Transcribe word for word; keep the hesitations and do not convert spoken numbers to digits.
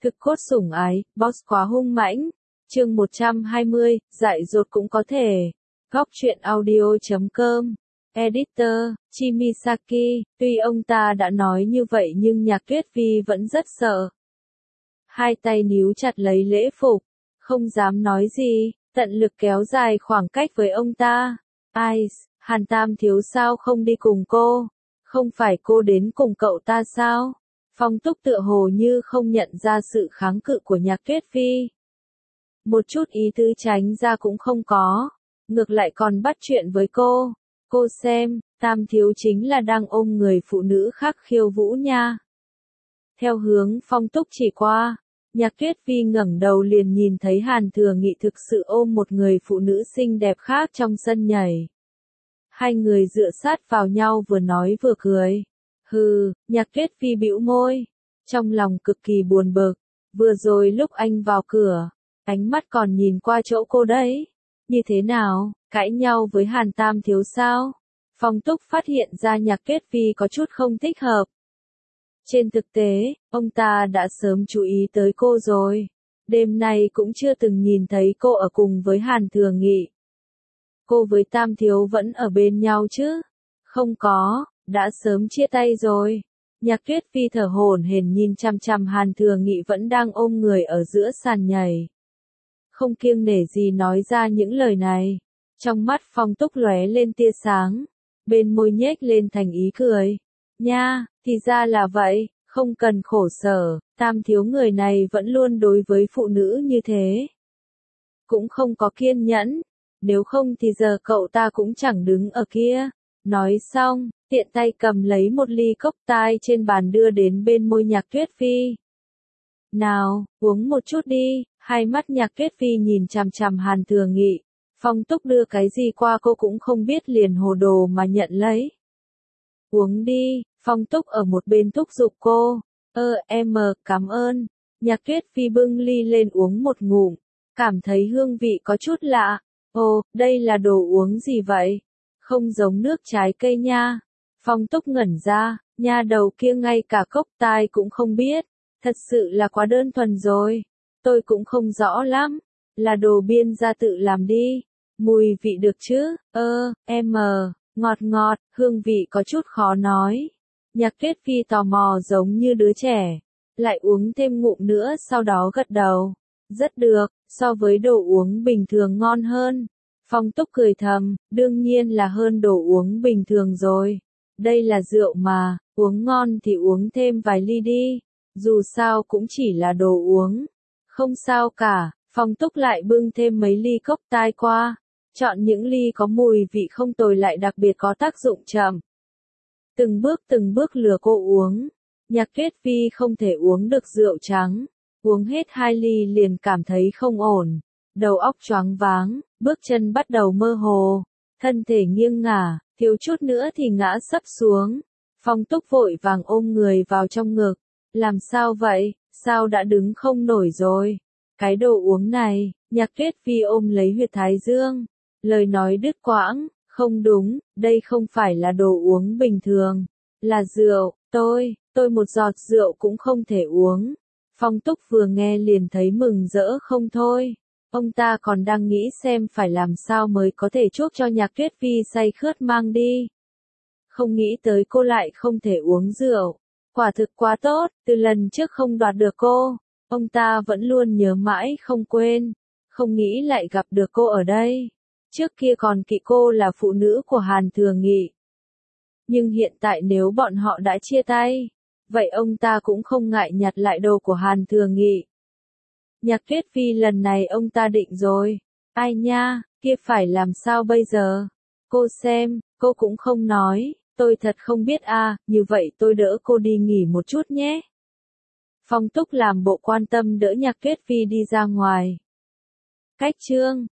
Thực cốt sủng ái, boss quá hung mãnh. Chương một trăm hai mươi, dại dột cũng có thể. Góc truyện audio chấm com. Editor, Chimisaki, tuy ông ta đã nói như vậy nhưng Nhạc Tuyết Vi vẫn rất sợ. Hai tay níu chặt lấy lễ phục, không dám nói gì, tận lực kéo dài khoảng cách với ông ta. Ice, Hàn Tam thiếu sao không đi cùng cô? Không phải cô đến cùng cậu ta sao? Phong Túc tựa hồ như không nhận ra sự kháng cự của Nhạc Tuyết Vi. Một chút ý tứ tránh ra cũng không có, ngược lại còn bắt chuyện với cô. Cô xem, Tam thiếu chính là đang ôm người phụ nữ khác khiêu vũ nha. Theo hướng Phong Túc chỉ qua, Nhạc Tuyết Vi ngẩng đầu liền nhìn thấy Hàn Thừa Nghị thực sự ôm một người phụ nữ xinh đẹp khác trong sân nhảy. Hai người dựa sát vào nhau vừa nói vừa cười. Hừ, Nhạc Tuyết Vi bĩu môi, trong lòng cực kỳ buồn bực. Vừa rồi lúc anh vào cửa, ánh mắt còn nhìn qua chỗ cô đấy. Như thế nào, cãi nhau với Hàn Tam thiếu sao? Phong Túc phát hiện ra Nhạc Tuyết Vi có chút không thích hợp. Trên thực tế, ông ta đã sớm chú ý tới cô rồi. Đêm nay cũng chưa từng nhìn thấy cô ở cùng với Hàn Thừa Nghị. Cô với Tam thiếu vẫn ở bên nhau chứ? Không có, đã sớm chia tay rồi. Nhạc Tuyết Vi thở hổn hển nhìn chằm chằm Hàn Thừa Nghị vẫn đang ôm người ở giữa sàn nhảy. Không kiêng nể gì nói ra những lời này. Trong mắt Phong Túc lóe lên tia sáng, bên môi nhếch lên thành ý cười. Nha, thì ra là vậy, không cần khổ sở, Tam thiếu người này vẫn luôn đối với phụ nữ như thế. Cũng không có kiên nhẫn, nếu không thì giờ cậu ta cũng chẳng đứng ở kia. Nói xong, tiện tay cầm lấy một ly cốc tai trên bàn đưa đến bên môi Nhạc Tuyết Vi. Nào, uống một chút đi. Hai mắt Nhạc Tuyết Vi nhìn chằm chằm Hàn Thừa Nghị. Phong Túc đưa cái gì qua cô cũng không biết liền hồ đồ mà nhận lấy. Uống đi, Phong Túc ở một bên thúc giục cô. Ơ em cảm ơn. Nhạc Tuyết Vi bưng ly lên uống một ngụm, cảm thấy hương vị có chút lạ. Ồ, đây là đồ uống gì vậy? Không giống nước trái cây nha. Phong Túc ngẩn ra, nha đầu kia ngay cả cốc tai cũng không biết. Thật sự là quá đơn thuần rồi. Tôi cũng không rõ lắm. Là đồ biên gia tự làm đi. Mùi vị được chứ? Ơ, em ngọt ngọt, hương vị có chút khó nói. Nhạc Tuyết Vi tò mò giống như đứa trẻ. Lại uống thêm ngụm nữa sau đó gật đầu. Rất được, so với đồ uống bình thường ngon hơn. Phong Túc cười thầm, đương nhiên là hơn đồ uống bình thường rồi. Đây là rượu mà, uống ngon thì uống thêm vài ly đi. Dù sao cũng chỉ là đồ uống. Không sao cả, Phong Túc lại bưng thêm mấy ly cốc tai qua. Chọn những ly có mùi vị không tồi lại đặc biệt có tác dụng chậm. Từng bước từng bước lừa cô uống. Nhạc Tuyết Vi không thể uống được rượu trắng. Uống hết hai ly liền cảm thấy không ổn. Đầu óc choáng váng, bước chân bắt đầu mơ hồ. Thân thể nghiêng ngả, thiếu chút nữa thì ngã sấp xuống. Phong Túc vội vàng ôm người vào trong ngực. Làm sao vậy, sao đã đứng không nổi rồi? Cái đồ uống này, Nhạc Tuyết Vi ôm lấy huyệt thái dương. Lời nói đứt quãng, không đúng, đây không phải là đồ uống bình thường. Là rượu, tôi, tôi một giọt rượu cũng không thể uống. Phong Túc vừa nghe liền thấy mừng rỡ không thôi. Ông ta còn đang nghĩ xem phải làm sao mới có thể chuốc cho Nhạc Tuyết Vi say khướt mang đi. Không nghĩ tới cô lại không thể uống rượu. Quả thực quá tốt, từ lần trước không đoạt được cô, ông ta vẫn luôn nhớ mãi không quên. Không nghĩ lại gặp được cô ở đây. Trước kia còn kỵ cô là phụ nữ của Hàn Thừa Nghị. Nhưng hiện tại nếu bọn họ đã chia tay, vậy ông ta cũng không ngại nhặt lại đồ của Hàn Thừa Nghị. Nhạc Tuyết Vi lần này ông ta định rồi. Ai nha, kia phải làm sao bây giờ? Cô xem, cô cũng không nói. Tôi thật không biết a, à, như vậy tôi đỡ cô đi nghỉ một chút nhé. Phong Túc làm bộ quan tâm đỡ Nhạc Tuyết Vi đi ra ngoài. Cách chương